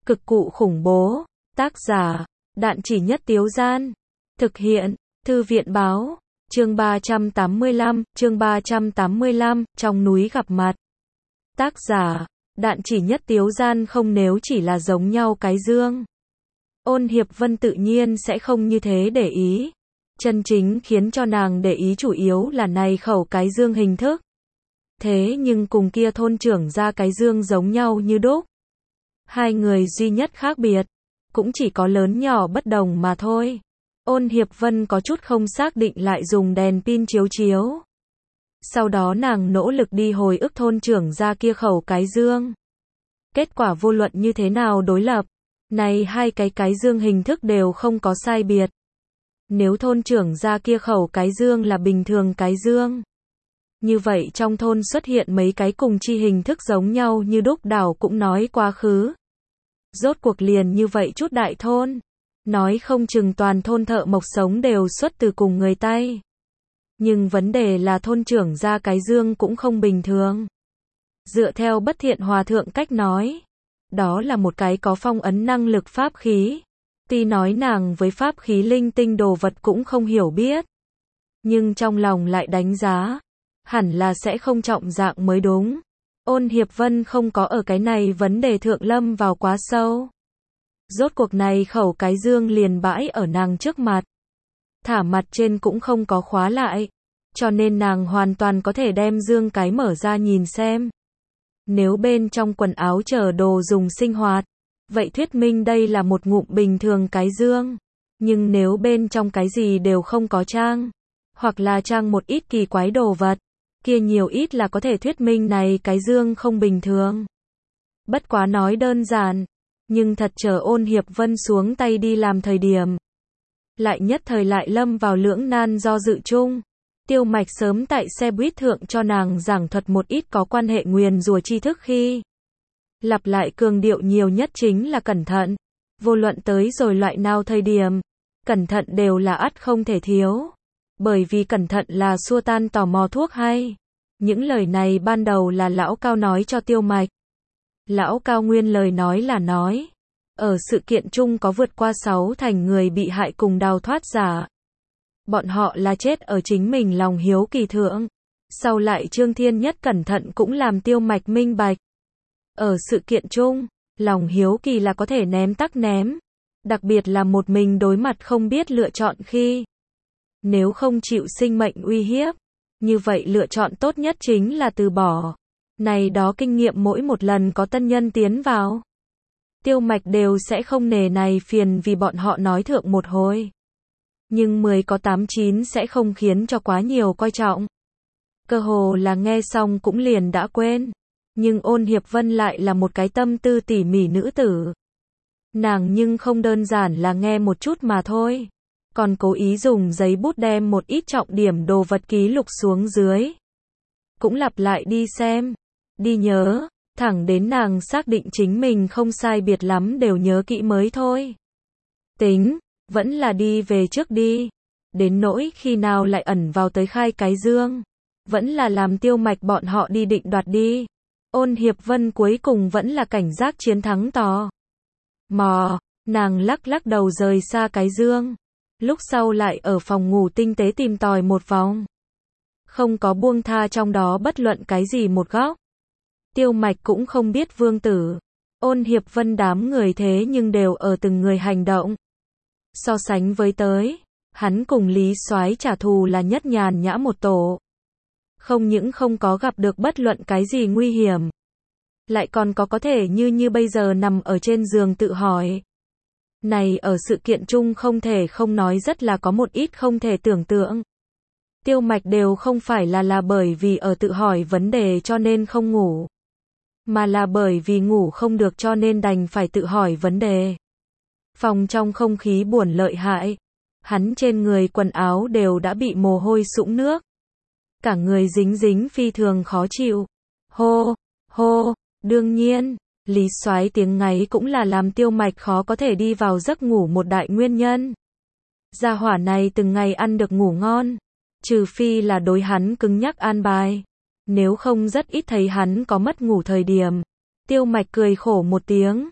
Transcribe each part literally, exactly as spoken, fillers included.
Cực cụ khủng bố. Tác giả, Đạn Chỉ Nhất Tiếu Gian. Thực hiện, Thư viện Báo. Chương ba trăm tám mươi lăm, chương ba trăm tám mươi lăm, trong núi gặp mặt. Tác giả, Đạn Chỉ Nhất Tiếu Gian. Không, nếu chỉ là giống nhau cái dương, Ôn Hiệp Vân tự nhiên sẽ không như thế để ý. Chân chính khiến cho nàng để ý chủ yếu là này khẩu cái dương hình thức. Thế nhưng cùng kia thôn trưởng ra cái dương giống nhau như đúc. Hai người duy nhất khác biệt, cũng chỉ có lớn nhỏ bất đồng mà thôi. Ôn Hiệp Vân có chút không xác định lại dùng đèn pin chiếu chiếu. Sau đó nàng nỗ lực đi hồi ức thôn trưởng ra kia khẩu cái dương. Kết quả vô luận như thế nào đối lập, này hai cái cái dương hình thức đều không có sai biệt. Nếu thôn trưởng ra kia khẩu cái dương là bình thường cái dương, như vậy trong thôn xuất hiện mấy cái cùng chi hình thức giống nhau như đúc đảo cũng nói quá khứ. Rốt cuộc liền như vậy chút đại thôn, nói không chừng toàn thôn thợ mộc sống đều xuất từ cùng người tay. Nhưng vấn đề là thôn trưởng ra cái dương cũng không bình thường. Dựa theo Bất Thiện Hòa Thượng cách nói, đó là một cái có phong ấn năng lực pháp khí. Tuy nói nàng với pháp khí linh tinh đồ vật cũng không hiểu biết, nhưng trong lòng lại đánh giá, hẳn là sẽ không trọng dạng mới đúng. Ôn Hiệp Vân không có ở cái này vấn đề thượng lâm vào quá sâu. Rốt cuộc này khẩu cái dương liền bãi ở nàng trước mặt. Thả mặt trên cũng không có khóa lại, cho nên nàng hoàn toàn có thể đem dương cái mở ra nhìn xem. Nếu bên trong quần áo chở đồ dùng sinh hoạt, vậy thuyết minh đây là một ngụm bình thường cái dương. Nhưng nếu bên trong cái gì đều không có trang, hoặc là trang một ít kỳ quái đồ vật, kia nhiều ít là có thể thuyết minh này cái dương không bình thường. Bất quá nói đơn giản, nhưng thật chờ Ôn Hiệp Vân xuống tay đi làm thời điểm, lại nhất thời lại lâm vào lưỡng nan do dự chung. Tiêu Mạch sớm tại xe buýt thượng cho nàng giảng thuật một ít có quan hệ nguyền rủa tri thức khi, lặp lại cường điệu nhiều nhất chính là cẩn thận. Vô luận tới rồi loại nào thời điểm, cẩn thận đều là ắt không thể thiếu. Bởi vì cẩn thận là xua tan tò mò thuốc hay. Những lời này ban đầu là Lão Cao nói cho Tiêu Mạch. Lão Cao nguyên lời nói là nói, ở sự kiện chung có vượt qua sáu thành người bị hại cùng đào thoát giả. Bọn họ là chết ở chính mình lòng hiếu kỳ thượng. Sau lại Trương Thiên Nhất cẩn thận cũng làm Tiêu Mạch minh bạch. Ở sự kiện chung, lòng hiếu kỳ là có thể ném tắc ném. Đặc biệt là một mình đối mặt không biết lựa chọn khi. Nếu không chịu sinh mệnh uy hiếp, như vậy lựa chọn tốt nhất chính là từ bỏ. Này đó kinh nghiệm mỗi một lần có tân nhân tiến vào, Tiêu Mạch đều sẽ không nề này phiền vì bọn họ nói thượng một hồi. Nhưng mười có tám chín sẽ không khiến cho quá nhiều coi trọng. Cơ hồ là nghe xong cũng liền đã quên. Nhưng Ôn Hiệp Vân lại là một cái tâm tư tỉ mỉ nữ tử. Nàng nhưng không đơn giản là nghe một chút mà thôi, còn cố ý dùng giấy bút đem một ít trọng điểm đồ vật ký lục xuống dưới. Cũng lặp lại đi xem, đi nhớ, thẳng đến nàng xác định chính mình không sai biệt lắm đều nhớ kỹ mới thôi. Tính, vẫn là đi về trước đi. Đến nỗi khi nào lại ẩn vào tới khai cái dương, vẫn là làm Tiêu Mạch bọn họ đi định đoạt đi. Ôn Hiệp Vân cuối cùng vẫn là cảnh giác chiến thắng tò mò, nàng lắc lắc đầu rời xa cái dương. Lúc sau lại ở phòng ngủ tinh tế tìm tòi một vòng. Không có buông tha trong đó bất luận cái gì một góc. Tiêu Mạch cũng không biết Vương Tử, Ôn Hiệp Vân đám người thế nhưng đều ở từng người hành động. So sánh với tới, hắn cùng Lý Soái trả thù là nhất nhàn nhã một tổ. Không những không có gặp được bất luận cái gì nguy hiểm, lại còn có có thể như như bây giờ nằm ở trên giường tự hỏi. Này ở sự kiện chung không thể không nói rất là có một ít không thể tưởng tượng. Tiêu Mạch đều không phải là là bởi vì ở tự hỏi vấn đề cho nên không ngủ, mà là bởi vì ngủ không được cho nên đành phải tự hỏi vấn đề. Phòng trong không khí buồn lợi hại, hắn trên người quần áo đều đã bị mồ hôi sũng nước. Cả người dính dính phi thường khó chịu. Hô, hô, đương nhiên, Lý Soái tiếng ngáy cũng là làm Tiêu Mạch khó có thể đi vào giấc ngủ một đại nguyên nhân. Gia hỏa này từng ngày ăn được ngủ ngon, trừ phi là đối hắn cứng nhắc an bài, nếu không rất ít thấy hắn có mất ngủ thời điểm. Tiêu Mạch cười khổ một tiếng,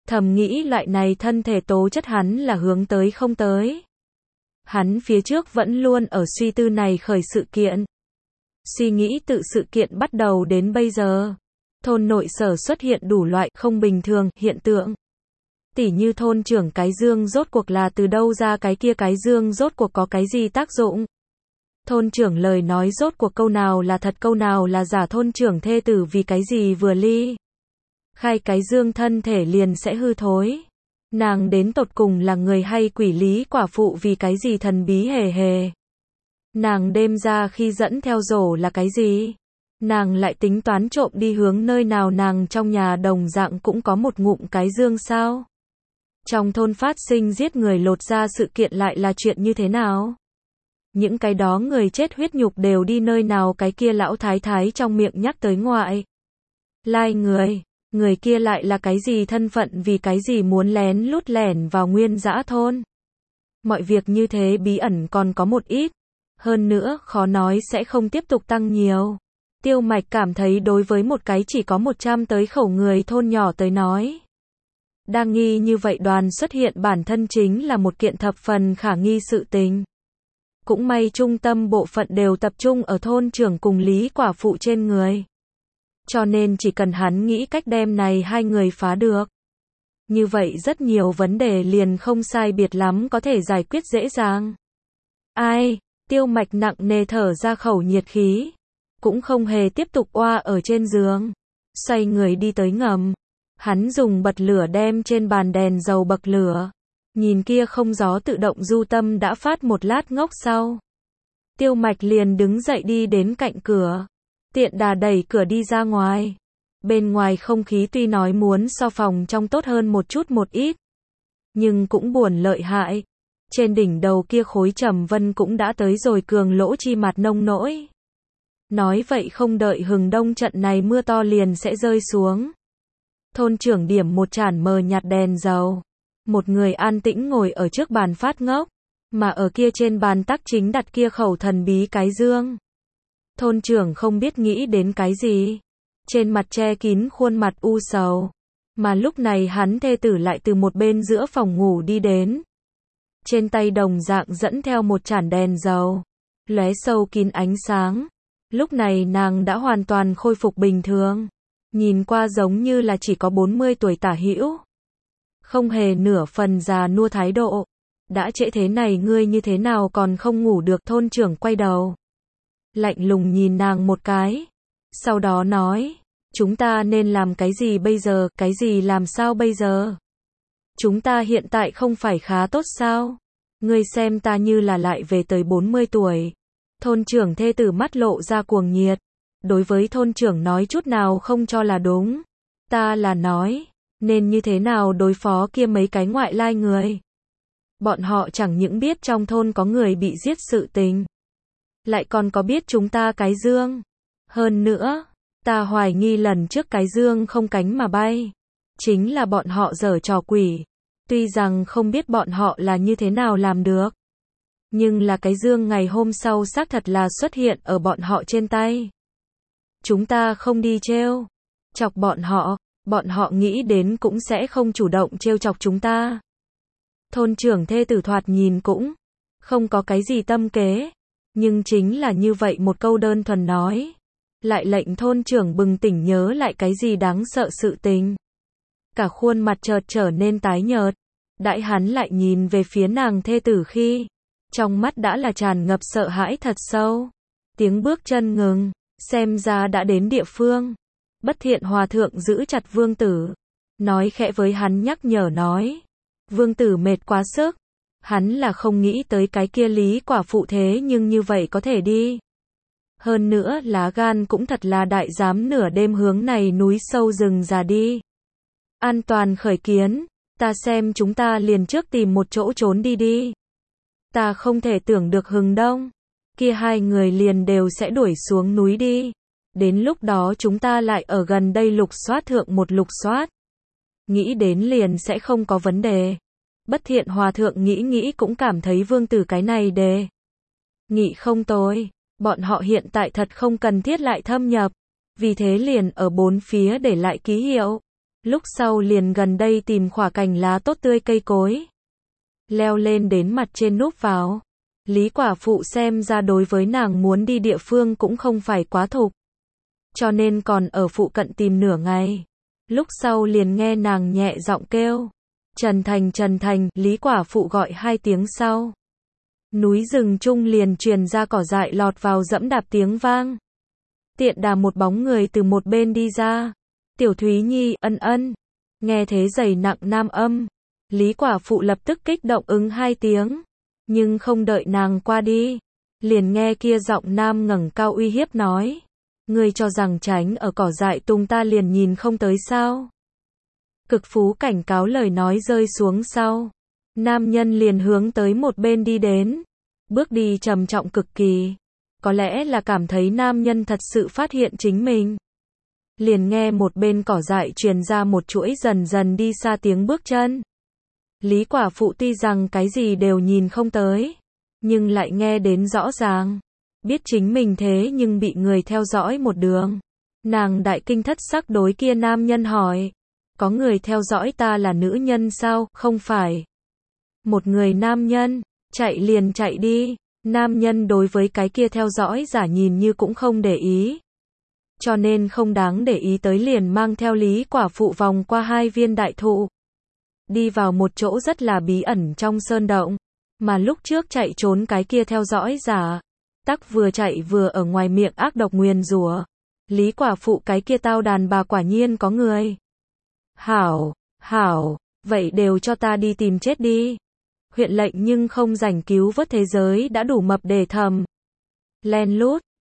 Thầm nghĩ loại này thân thể tố chất hắn là hướng tới không tới. Hắn phía trước vẫn luôn ở suy tư này khởi sự kiện. Suy nghĩ tự sự kiện bắt đầu đến bây giờ. Thôn nội sở xuất hiện đủ loại không bình thường hiện tượng. Tỉ như thôn trưởng cái dương rốt cuộc là từ đâu ra, cái kia cái dương rốt cuộc có cái gì tác dụng. Thôn trưởng lời nói rốt cuộc câu nào là thật câu nào là giả, thôn trưởng thê tử vì cái gì vừa ly khai cái dương thân thể liền sẽ hư thối. Nàng đến tột cùng là người hay quỷ, lý quả phụ vì cái gì thần bí hề hề. Nàng đêm ra khi dẫn theo rổ là cái gì? Nàng lại tính toán trộm đi hướng nơi nào, nàng trong nhà đồng dạng cũng có một ngụm cái dương sao? Trong thôn phát sinh giết người lột da sự kiện lại là chuyện như thế nào? Những cái đó người chết huyết nhục đều đi nơi nào, cái kia lão thái thái trong miệng nhắc tới ngoại lai người, người kia lại là cái gì thân phận, vì cái gì muốn lén lút lẻn vào nguyên dã thôn? Mọi việc như thế bí ẩn còn có một ít, hơn nữa khó nói sẽ không tiếp tục tăng nhiều. Tiêu Mạch cảm thấy đối với một cái chỉ có một trăm tới khẩu người thôn nhỏ tới nói, đa nghi như vậy đoàn xuất hiện bản thân chính là một kiện thập phần khả nghi sự tình. Cũng may trung tâm bộ phận đều tập trung ở thôn trưởng cùng lý quả phụ trên người. Cho nên chỉ cần hắn nghĩ cách đem này hai người phá được, như vậy rất nhiều vấn đề liền không sai biệt lắm có thể giải quyết dễ dàng. Ai? Tiêu Mạch nặng nề thở ra khẩu nhiệt khí, cũng không hề tiếp tục oa ở trên giường, xoay người đi tới ngầm. Hắn dùng bật lửa đem trên bàn đèn dầu bậc lửa, nhìn kia không gió tự động du tâm đã phát một lát ngốc sau. Tiêu Mạch liền đứng dậy đi đến cạnh cửa, tiện đà đẩy cửa đi ra ngoài. Bên ngoài không khí tuy nói muốn so phòng trong tốt hơn một chút một ít, nhưng cũng buồn lợi hại. Trên đỉnh đầu kia khối trầm vân cũng đã tới rồi cường lỗ chi mặt nông nỗi. Nói vậy không đợi hừng đông trận này mưa to liền sẽ rơi xuống. Thôn trưởng điểm một chản mờ nhạt đèn dầu. Một người an tĩnh ngồi ở trước bàn phát ngốc, mà ở kia trên bàn tắc chính đặt kia khẩu thần bí cái dương. Thôn trưởng không biết nghĩ đến cái gì, trên mặt che kín khuôn mặt u sầu, mà lúc này hắn thê tử lại từ một bên giữa phòng ngủ đi đến. Trên tay đồng dạng dẫn theo một chản đèn dầu, lóe sâu kín ánh sáng. Lúc này nàng đã hoàn toàn khôi phục bình thường, nhìn qua giống như là chỉ có bốn mươi tuổi tả hữu, không hề nửa phần già nua thái độ. Đã trễ thế này ngươi như thế nào còn không ngủ được? Thôn trưởng quay đầu, lạnh lùng nhìn nàng một cái, sau đó nói, chúng ta nên làm cái gì bây giờ? Cái gì làm sao bây giờ? Chúng ta hiện tại không phải khá tốt sao? Ngươi xem ta như là lại về tới bốn mươi tuổi. Thôn trưởng thê tử mắt lộ ra cuồng nhiệt, đối với thôn trưởng nói chút nào không cho là đúng. Ta là nói, nên như thế nào đối phó kia mấy cái ngoại lai người. Bọn họ chẳng những biết trong thôn có người bị giết sự tình, lại còn có biết chúng ta cái dương. Hơn nữa, ta hoài nghi lần trước cái dương không cánh mà bay, chính là bọn họ giở trò quỷ. Tuy rằng không biết bọn họ là như thế nào làm được, nhưng là cái dương ngày hôm sau xác thật là xuất hiện ở bọn họ trên tay. Chúng ta không đi trêu chọc bọn họ, bọn họ nghĩ đến cũng sẽ không chủ động trêu chọc chúng ta. Thôn trưởng thê tử thoạt nhìn cũng không có cái gì tâm kế, nhưng chính là như vậy một câu đơn thuần nói, lại lệnh thôn trưởng bừng tỉnh nhớ lại cái gì đáng sợ sự tình. Cả khuôn mặt chợt trở nên tái nhợt, đãi hắn lại nhìn về phía nàng thê tử khi, trong mắt đã là tràn ngập sợ hãi thật sâu. Tiếng bước chân ngừng, xem ra đã đến địa phương. Bất Thiện hòa thượng giữ chặt Vương Tử, nói khẽ với hắn, nhắc nhở nói. Vương Tử mệt quá sức, hắn là không nghĩ tới cái kia lý quả phụ thế nhưng như vậy có thể đi. Hơn nữa lá gan cũng thật là đại, dám nửa đêm hướng này núi sâu rừng già đi. An toàn khởi kiến, ta xem chúng ta liền trước tìm một chỗ trốn đi đi. Ta không thể tưởng được hừng đông, kia hai người liền đều sẽ đuổi xuống núi đi. Đến lúc đó chúng ta lại ở gần đây lục soát thượng một lục soát. Nghĩ đến liền sẽ không có vấn đề. Bất Thiện hòa thượng nghĩ nghĩ cũng cảm thấy Vương Tử cái này đề nghị không tồi. Bọn họ hiện tại thật không cần thiết lại thâm nhập, vì thế liền ở bốn phía để lại ký hiệu. Lúc sau liền gần đây tìm khỏa cành lá tốt tươi cây cối. Leo lên đến mặt trên núp vào. Lý quả phụ xem ra đối với nàng muốn đi địa phương cũng không phải quá thục. Cho nên còn ở phụ cận tìm nửa ngày. Lúc sau liền nghe nàng nhẹ giọng kêu. Trần Thành, Trần Thành, Lý quả phụ gọi hai tiếng sau. Núi rừng chung liền truyền ra cỏ dại lọt vào dẫm đạp tiếng vang. Tiện đà một bóng người từ một bên đi ra. Tiểu Thúy Nhi, ân ân. Nghe thế dày nặng nam âm. Lý quả phụ lập tức kích động ứng hai tiếng. Nhưng không đợi nàng qua đi. Liền nghe kia giọng nam ngẩng cao uy hiếp nói. Ngươi cho rằng tránh ở cỏ dại tung ta liền nhìn không tới sao? Cực Phú cảnh cáo lời nói rơi xuống sau. Nam nhân liền hướng tới một bên đi đến. Bước đi trầm trọng cực kỳ. Có lẽ là cảm thấy nam nhân thật sự phát hiện chính mình. Liền nghe một bên cỏ dại truyền ra một chuỗi dần dần đi xa tiếng bước chân. Lý quả phụ tuy rằng cái gì đều nhìn không tới. Nhưng lại nghe đến rõ ràng. Biết chính mình thế nhưng bị người theo dõi một đường. Nàng đại kinh thất sắc đối kia nam nhân hỏi. Có người theo dõi ta là nữ nhân sao? Không phải. Một người nam nhân. Chạy liền chạy đi. Nam nhân đối với cái kia theo dõi giả nhìn như cũng không để ý. Cho nên không đáng để ý tới liền mang theo Lý quả phụ vòng qua hai viên đại thụ. Đi vào một chỗ rất là bí ẩn trong sơn động. Mà lúc trước chạy trốn cái kia theo dõi giả. Tắc vừa chạy vừa ở ngoài miệng ác độc nguyền rủa. Lý quả phụ cái kia tao đàn bà quả nhiên có người. Hảo, hảo, vậy đều cho ta đi tìm chết đi. Huyện lệnh nhưng không rảnh cứu vớt thế giới đã đủ mập để thầm. Len lút,